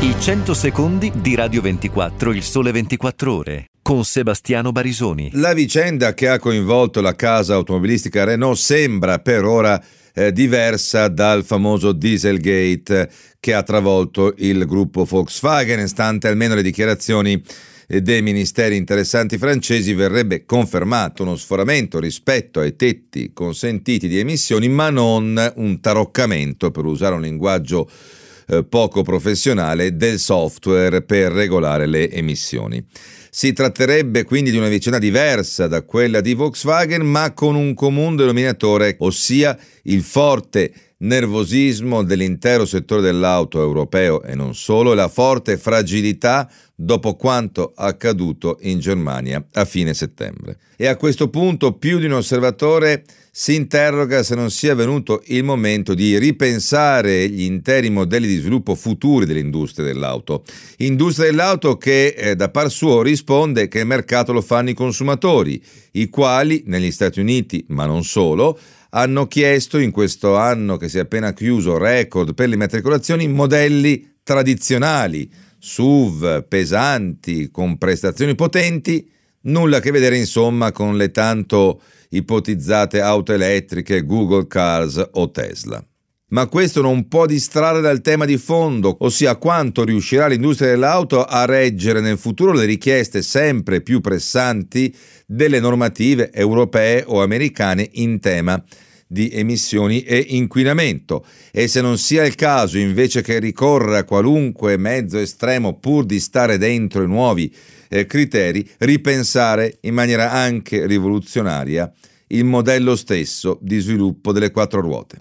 I 100 secondi di Radio 24, il Sole 24 Ore, con Sebastiano Barisoni. La vicenda che ha coinvolto la casa automobilistica Renault sembra per ora diversa dal famoso Dieselgate che ha travolto il gruppo Volkswagen. Stante almeno le dichiarazioni dei ministeri interessanti francesi, verrebbe confermato uno sforamento rispetto ai tetti consentiti di emissioni, ma non un taroccamento, per usare un linguaggio poco professionale, del software per regolare le emissioni. Si tratterebbe quindi di una vicenda diversa da quella di Volkswagen, ma con un comune denominatore, ossia il forte nervosismo dell'intero settore dell'auto europeo e non solo, e la forte fragilità dopo quanto accaduto in Germania a fine settembre. E a questo punto più di un osservatore si interroga se non sia venuto il momento di ripensare gli interi modelli di sviluppo futuri dell'industria dell'auto. Industria dell'auto che da par suo risponde che il mercato lo fanno i consumatori, i quali negli Stati Uniti, ma non solo, hanno chiesto in questo anno che si è appena chiuso record per le immatricolazioni modelli tradizionali, SUV, pesanti, con prestazioni potenti, nulla a che vedere insomma con le tanto ipotizzate auto elettriche, Google Cars o Tesla. Ma questo non può distrarre dal tema di fondo, ossia quanto riuscirà l'industria dell'auto a reggere nel futuro le richieste sempre più pressanti delle normative europee o americane in tema di emissioni e inquinamento, e se non sia il caso, invece che ricorrere a qualunque mezzo estremo pur di stare dentro i nuovi criteri, ripensare in maniera anche rivoluzionaria il modello stesso di sviluppo delle quattro ruote.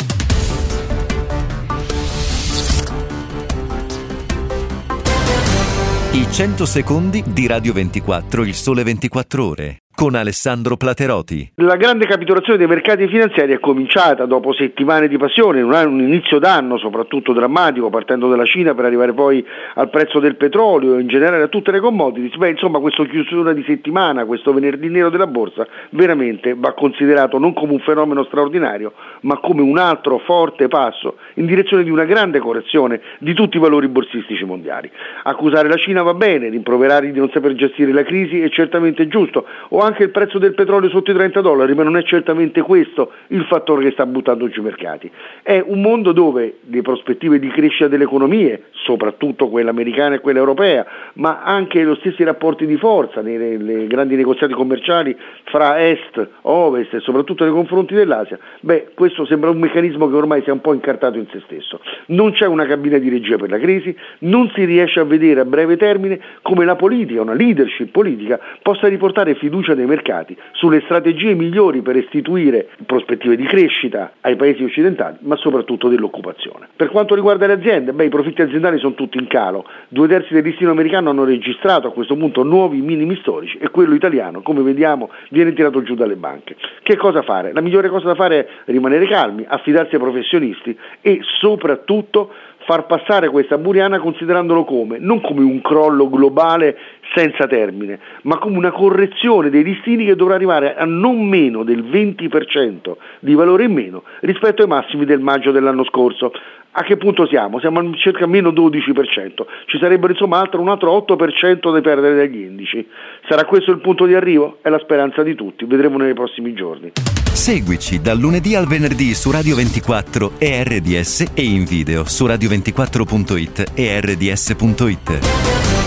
I 100 secondi di Radio 24, il Sole 24 Ore, con Alessandro Plateroti. La grande capitolazione dei mercati finanziari è cominciata dopo settimane di passione, un inizio d'anno soprattutto drammatico, partendo dalla Cina per arrivare poi al prezzo del petrolio e in generale a tutte le commodities. Insomma, questa chiusura di settimana, questo venerdì nero della borsa, veramente va considerato non come un fenomeno straordinario, ma come un altro forte passo in direzione di una grande correzione di tutti i valori borsistici mondiali. Accusare la Cina va bene, rimproverare di non saper gestire la crisi è certamente giusto, o anche il prezzo del petrolio sotto i $30, ma non è certamente questo il fattore che sta buttando giù i mercati. È un mondo dove le prospettive di crescita delle economie, soprattutto quella americana e quella europea, ma anche gli stessi rapporti di forza nei grandi negoziati commerciali fra est, ovest e soprattutto nei confronti dell'Asia, questo sembra un meccanismo che ormai si è un po' incartato in se stesso. Non c'è una cabina di regia per la crisi, non si riesce a vedere a breve termine come la politica, una leadership politica, possa riportare fiducia dei mercati sulle strategie migliori per restituire prospettive di crescita ai paesi occidentali, ma soprattutto dell'occupazione. Per quanto riguarda le aziende, i profitti aziendali sono tutti in calo, 2/3 del listino americano hanno registrato a questo punto nuovi minimi storici e quello italiano, come vediamo, viene tirato giù dalle banche. Che cosa fare? La migliore cosa da fare è rimanere calmi, affidarsi ai professionisti e soprattutto far passare questa buriana considerandolo come, non come un crollo globale senza termine, ma come una correzione dei listini che dovrà arrivare a non meno del 20% di valore in meno rispetto ai massimi del maggio dell'anno scorso. A che punto siamo? Siamo a circa meno 12%, ci sarebbero insomma un altro 8% da perdere dagli indici. Sarà questo il punto di arrivo? È la speranza di tutti, vedremo nei prossimi giorni. Seguici dal lunedì al venerdì su Radio 24 e RDS e in video su radio24.it e rds.it.